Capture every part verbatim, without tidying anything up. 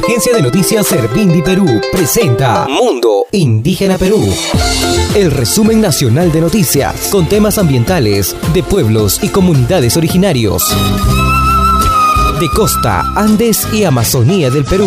Agencia de Noticias Servindi Perú presenta Mundo Indígena Perú. El resumen nacional de noticias con temas ambientales de pueblos y comunidades originarios de costa, Andes y Amazonía del Perú.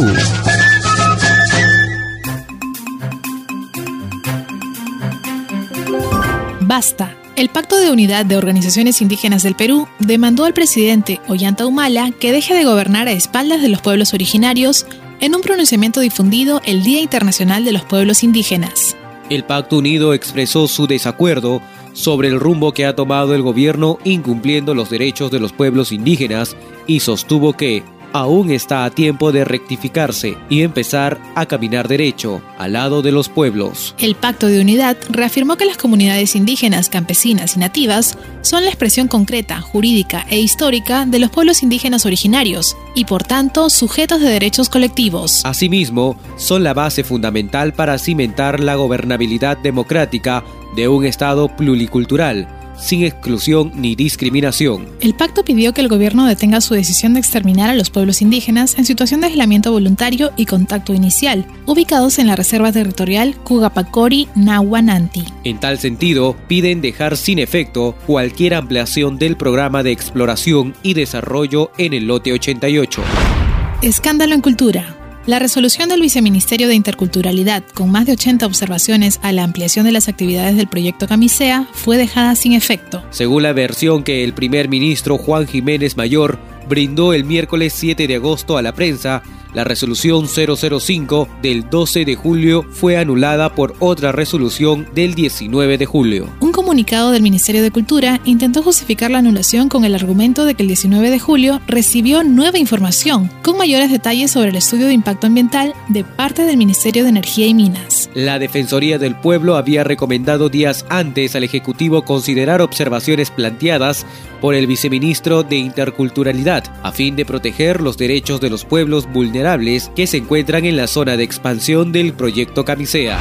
Basta. El Pacto de Unidad de Organizaciones Indígenas del Perú demandó al presidente Ollanta Humala que deje de gobernar a espaldas de los pueblos originarios en un pronunciamiento difundido el Día Internacional de los Pueblos Indígenas. El Pacto Unido expresó su desacuerdo sobre el rumbo que ha tomado el gobierno incumpliendo los derechos de los pueblos indígenas y sostuvo que aún está a tiempo de rectificarse y empezar a caminar derecho al lado de los pueblos. El Pacto de Unidad reafirmó que las comunidades indígenas, campesinas y nativas son la expresión concreta, jurídica e histórica de los pueblos indígenas originarios y, por tanto, sujetos de derechos colectivos. Asimismo, son la base fundamental para cimentar la gobernabilidad democrática de un Estado pluricultural, sin exclusión ni discriminación. El pacto pidió que el gobierno detenga su decisión de exterminar a los pueblos indígenas en situación de aislamiento voluntario y contacto inicial, ubicados en la reserva territorial Cugapacori-Nahuananti. En tal sentido, piden dejar sin efecto cualquier ampliación del programa de exploración y desarrollo en el lote ochenta y ocho. Escándalo en cultura. La resolución del Viceministerio de Interculturalidad, con más de ochenta observaciones a la ampliación de las actividades del proyecto Camisea, fue dejada sin efecto. Según la versión que el primer ministro Juan Jiménez Mayor brindó el miércoles siete de agosto a la prensa, la resolución cero cero cinco del doce de julio fue anulada por otra resolución del diecinueve de julio. Un comunicado del Ministerio de Cultura intentó justificar la anulación con el argumento de que el diecinueve de julio recibió nueva información, con mayores detalles sobre el estudio de impacto ambiental de parte del Ministerio de Energía y Minas. La Defensoría del Pueblo había recomendado días antes al Ejecutivo considerar observaciones planteadas por el viceministro de Interculturalidad, a fin de proteger los derechos de los pueblos vulnerables que se encuentran en la zona de expansión del proyecto Camisea.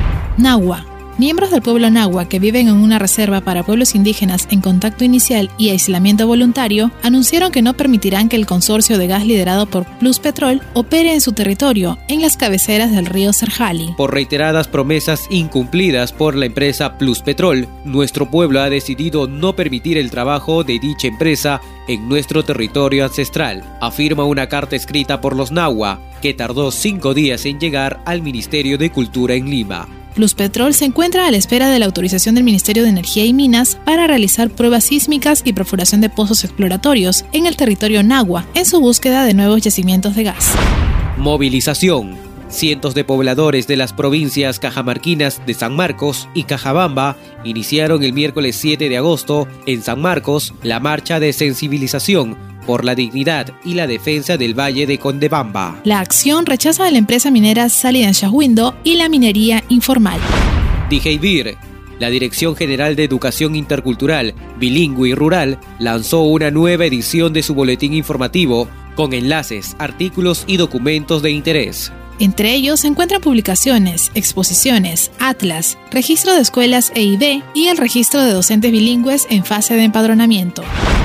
Nahua. Miembros del pueblo Nahua que viven en una reserva para pueblos indígenas en contacto inicial y aislamiento voluntario anunciaron que no permitirán que el consorcio de gas liderado por Pluspetrol opere en su territorio, en las cabeceras del río Serjali. Por reiteradas promesas incumplidas por la empresa Pluspetrol, nuestro pueblo ha decidido no permitir el trabajo de dicha empresa en nuestro territorio ancestral, afirma una carta escrita por los Nahua, que tardó cinco días en llegar al Ministerio de Cultura en Lima. Pluspetrol se encuentra a la espera de la autorización del Ministerio de Energía y Minas para realizar pruebas sísmicas y perforación de pozos exploratorios en el territorio Nahua en su búsqueda de nuevos yacimientos de gas. Movilización. Cientos de pobladores de las provincias cajamarquinas de San Marcos y Cajabamba iniciaron el miércoles siete de agosto en San Marcos la marcha de sensibilización por la dignidad y la defensa del Valle de Condebamba. La acción rechaza a la empresa minera Salidan Shahuindo y la minería informal. DIGEIBIR, la Dirección General de Educación Intercultural, Bilingüe y Rural, lanzó una nueva edición de su boletín informativo con enlaces, artículos y documentos de interés. Entre ellos se encuentran publicaciones, exposiciones, atlas, registro de escuelas E I B y el registro de docentes bilingües en fase de empadronamiento.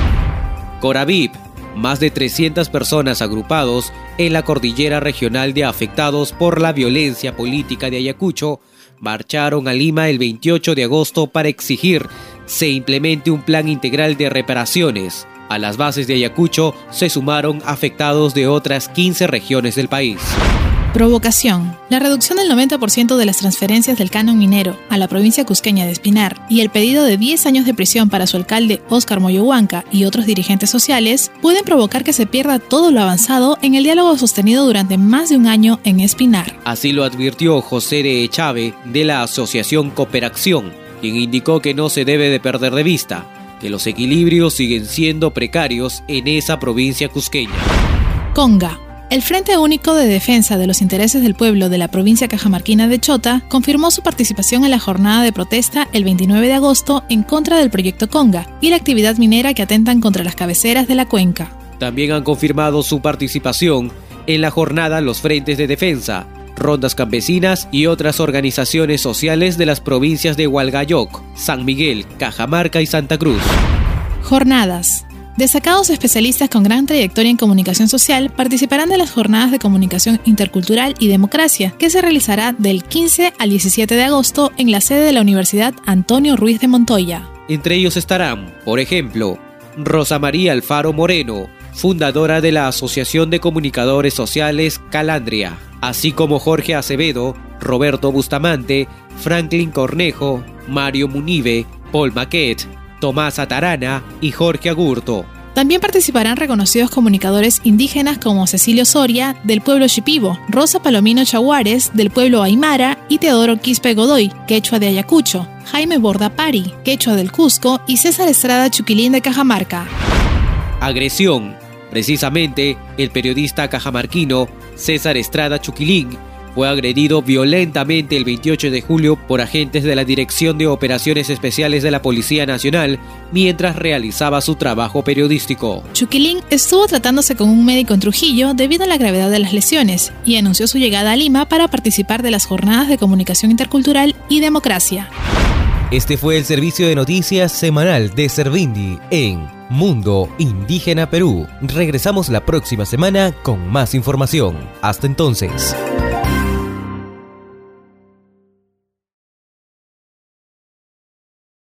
Coravip. Más de trescientas personas agrupados en la cordillera regional de afectados por la violencia política de Ayacucho marcharon a Lima el veintiocho de agosto para exigir se implemente un plan integral de reparaciones. A las bases de Ayacucho se sumaron afectados de otras quince regiones del país. Provocación. La reducción del noventa por ciento de las transferencias del canon minero a la provincia cusqueña de Espinar y el pedido de diez años de prisión para su alcalde Óscar Moyohuanca y otros dirigentes sociales pueden provocar que se pierda todo lo avanzado en el diálogo sostenido durante más de un año en Espinar. Así lo advirtió José de Echave de la Asociación Cooperación, quien indicó que no se debe de perder de vista que los equilibrios siguen siendo precarios en esa provincia cusqueña. Conga. El Frente Único de Defensa de los Intereses del Pueblo de la provincia cajamarquina de Chota confirmó su participación en la jornada de protesta el veintinueve de agosto en contra del proyecto Conga y la actividad minera que atentan contra las cabeceras de la cuenca. También han confirmado su participación en la jornada los frentes de defensa, rondas campesinas y otras organizaciones sociales de las provincias de Hualgayoc, San Miguel, Cajamarca y Santa Cruz. Jornadas. Destacados especialistas con gran trayectoria en comunicación social participarán de las jornadas de comunicación intercultural y democracia, que se realizará del quince al diecisiete de agosto en la sede de la Universidad Antonio Ruiz de Montoya. Entre ellos estarán, por ejemplo, Rosa María Alfaro Moreno, fundadora de la Asociación de Comunicadores Sociales Calandria, así como Jorge Acevedo, Roberto Bustamante, Franklin Cornejo, Mario Munive, Paul Maquet, Tomás Atarana y Jorge Agurto. También participarán reconocidos comunicadores indígenas como Cecilio Soria, del pueblo Shipibo, Rosa Palomino Chaguares, del pueblo Aymara, y Teodoro Quispe Godoy, quechua de Ayacucho, Jaime Bordapari, quechua del Cusco, y César Estrada Chuquilín de Cajamarca. Agresión. Precisamente, el periodista cajamarquino César Estrada Chuquilín fue agredido violentamente el veintiocho de julio por agentes de la Dirección de Operaciones Especiales de la Policía Nacional mientras realizaba su trabajo periodístico. Chuquilín estuvo tratándose con un médico en Trujillo debido a la gravedad de las lesiones y anunció su llegada a Lima para participar de las jornadas de comunicación intercultural y democracia. Este fue el servicio de noticias semanal de Servindi en Mundo Indígena Perú. Regresamos la próxima semana con más información. Hasta entonces.